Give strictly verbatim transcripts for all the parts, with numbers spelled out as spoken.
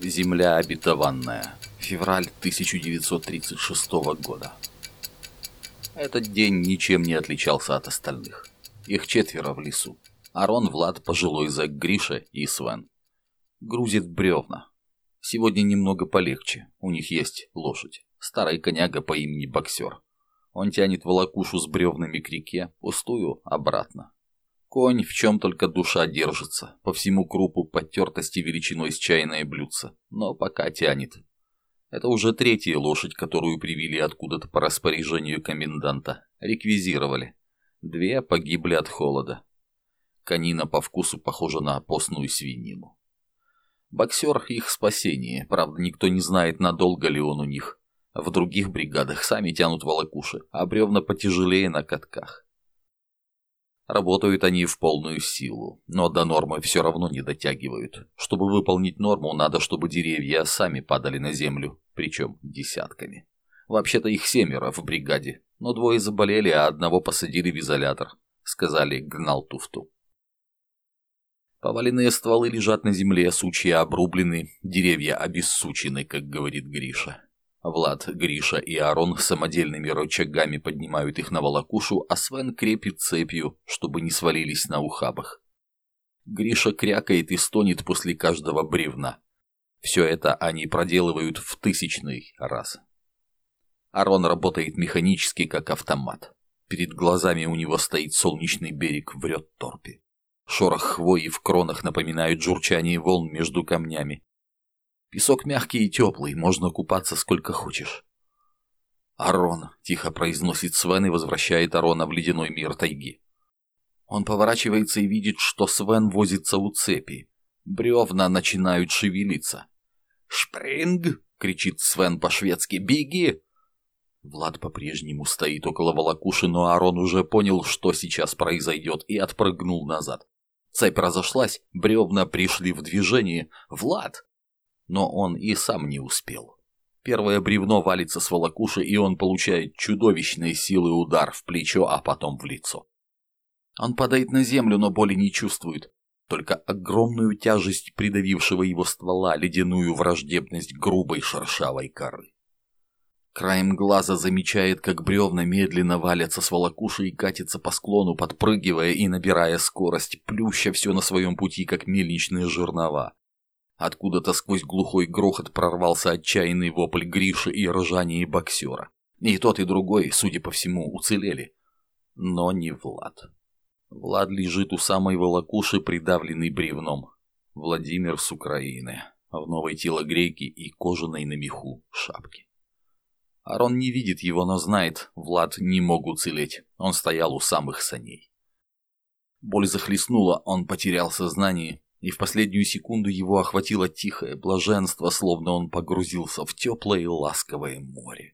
Земля обетованная. Февраль тысяча девятьсот тридцать шестого года. Этот день ничем не отличался от остальных. Их четверо в лесу. Арон, Влад, пожилой зэк Гриша и Свен. Грузит бревна. Сегодня немного полегче. У них есть лошадь. Старый коняга по имени Боксер. Он тянет волокушу с бревнами к реке, пустую обратно. Конь, в чем только душа держится, по всему крупу подтертости величиной с чайное блюдце, но пока тянет. Это уже третья лошадь, которую привели откуда-то по распоряжению коменданта. Реквизировали. Две погибли от холода. Конина по вкусу похожа на постную свинину. Боксер — их спасение, правда, никто не знает, надолго ли он у них. В других бригадах сами тянут волокуши, а бревна потяжелее на катках. Работают они в полную силу, но до нормы все равно не дотягивают. Чтобы выполнить норму, надо, чтобы деревья сами падали на землю, причем десятками. Вообще-то их семеро в бригаде, но двое заболели, а одного посадили в изолятор. Сказали, гнал туфту. Поваленные стволы лежат на земле, сучья обрублены, деревья обессучены, как говорит Гриша. Влад, Гриша и Арон самодельными рычагами поднимают их на волокушу, а Свен крепит цепью, чтобы не свалились на ухабах. Гриша крякает и стонет после каждого бревна. Все это они проделывают в тысячный раз. Арон работает механически, как автомат. Перед глазами у него стоит солнечный берег в Рёдторпе. Шорох хвои в кронах напоминает журчание волн между камнями. Песок мягкий и теплый, можно купаться сколько хочешь. «Арон», — тихо произносит Свен и возвращает Арона в ледяной мир тайги. Он поворачивается и видит, что Свен возится у цепи. Бревна начинают шевелиться. «Шпринг!» — кричит Свен по-шведски. «Беги!» Влад по-прежнему стоит около волокуши, но Арон уже понял, что сейчас произойдет, и отпрыгнул назад. Цепь разошлась, бревна пришли в движение. «Влад!» Но он и сам не успел. Первое бревно валится с волокуши, и он получает чудовищной силы удар в плечо, а потом в лицо. Он падает на землю, но боли не чувствует. Только огромную тяжесть придавившего его ствола, ледяную враждебность грубой шершавой коры. Краем глаза замечает, как бревна медленно валятся с волокуши и катятся по склону, подпрыгивая и набирая скорость, плюща все на своем пути, как мельничные жернова. Откуда-то сквозь глухой грохот прорвался отчаянный вопль Гриши и ржание Боксера. И тот, и другой, судя по всему, уцелели. Но не Влад. Влад лежит у самой волокуши, придавленный бревном. Владимир с Украины, в новой телогрейке и кожаной на меху шапке. Арон не видит его, но знает, Влад не мог уцелеть. Он стоял у самых саней. Боль захлестнула, он потерял сознание. И в последнюю секунду его охватило тихое блаженство, словно он погрузился в теплое и ласковое море.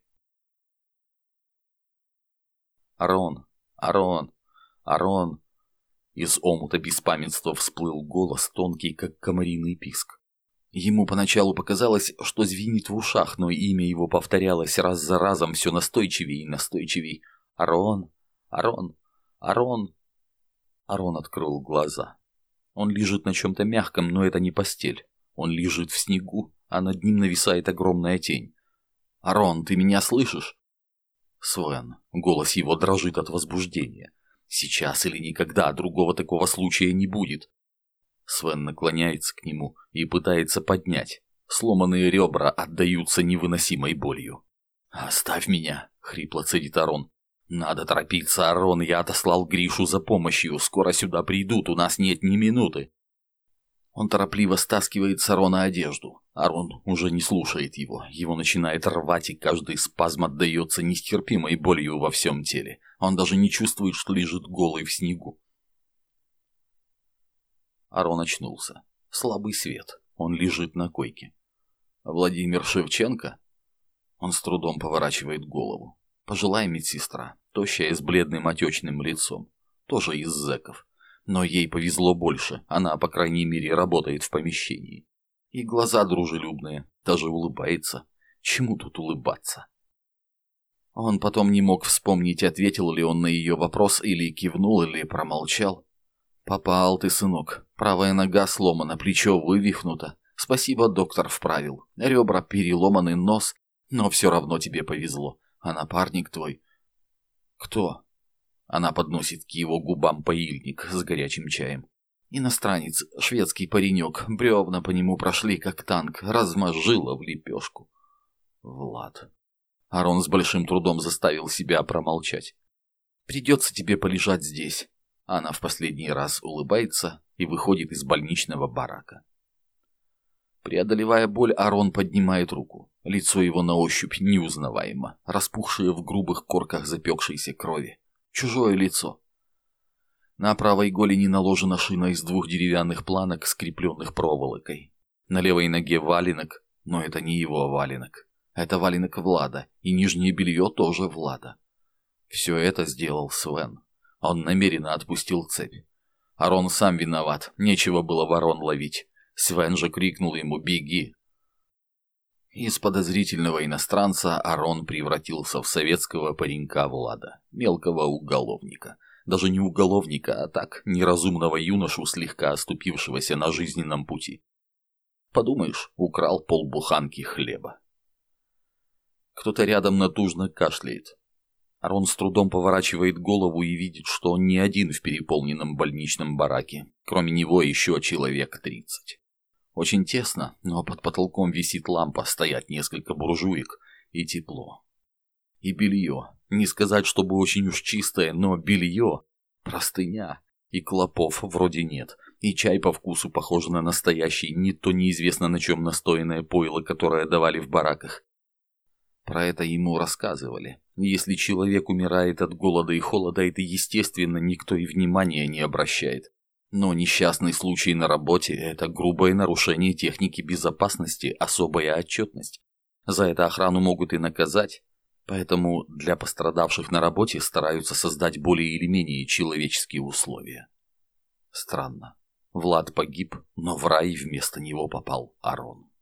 «Арон! Арон! Арон!» Из омута беспамятства всплыл голос, тонкий, как комариный писк. Ему поначалу показалось, что звенит в ушах, но имя его повторялось раз за разом все настойчивее и настойчивее. «Арон! Арон! Арон!» Арон открыл глаза. Он лежит на чем-то мягком, но это не постель. Он лежит в снегу, а над ним нависает огромная тень. «Арон, ты меня слышишь?» «Свен», голос его дрожит от возбуждения. «Сейчас или никогда, другого такого случая не будет». Свен наклоняется к нему и пытается поднять. Сломанные ребра отдаются невыносимой болью. «Оставь меня», — хрипло цедит Арон. «Надо торопиться, Арон, я отослал Гришу за помощью, скоро сюда придут, у нас нет ни минуты». Он торопливо стаскивает с Арона одежду. Арон уже не слушает его, его начинает рвать, и каждый спазм отдается нестерпимой болью во всем теле. Он даже не чувствует, что лежит голый в снегу. Арон очнулся. Слабый свет, он лежит на койке. Владимир Шевченко? Он с трудом поворачивает голову. Пожилая медсестра, тощая с бледным отечным лицом, тоже из зэков. Но ей повезло больше, она, по крайней мере, работает в помещении. И глаза дружелюбные, даже улыбается. Чему тут улыбаться? Он потом не мог вспомнить, ответил ли он на ее вопрос, или кивнул, или промолчал. «Попал ты, сынок. Правая нога сломана, плечо вывихнуто. Спасибо, доктор вправил. Ребра переломаны, нос, но все равно тебе повезло. А напарник твой... Кто? Она подносит к его губам паильник с горячим чаем. Иностранец, шведский паренек, бревна по нему прошли, как танк, размозжило в лепешку. Влад. Арон с большим трудом заставил себя промолчать. Придется тебе полежать здесь. Она в последний раз улыбается и выходит из больничного барака. Преодолевая боль, Арон поднимает руку. Лицо его на ощупь неузнаваемо, распухшее в грубых корках запекшейся крови. Чужое лицо. На правой голени наложена шина из двух деревянных планок, скрепленных проволокой. На левой ноге валенок, но это не его валенок. Это валенок Влада, и нижнее белье тоже Влада. Все это сделал Свен. Он намеренно отпустил цепь. Арон сам виноват, нечего было ворон ловить. Свен же крикнул ему «Беги!». Из подозрительного иностранца Арон превратился в советского паренька Влада, мелкого уголовника. Даже не уголовника, а так, неразумного юношу, слегка оступившегося на жизненном пути. Подумаешь, украл полбуханки хлеба. Кто-то рядом натужно кашляет. Арон с трудом поворачивает голову и видит, что он не один в переполненном больничном бараке. Кроме него еще человек тридцать. Очень тесно, но под потолком висит лампа, стоят несколько буржуек и тепло. И белье. Не сказать, чтобы очень уж чистое, но белье. Простыня. И клопов вроде нет. И чай по вкусу похож на настоящий, не то неизвестно на чем настоянное пойло, которое давали в бараках. Про это ему рассказывали. Если человек умирает от голода и холода, это естественно, никто и внимания не обращает. Но несчастный случай на работе – это грубое нарушение техники безопасности, особая отчетность. За это охрану могут и наказать. Поэтому для пострадавших на работе стараются создать более или менее человеческие условия. Странно. Влад погиб, но в рай вместо него попал Арон.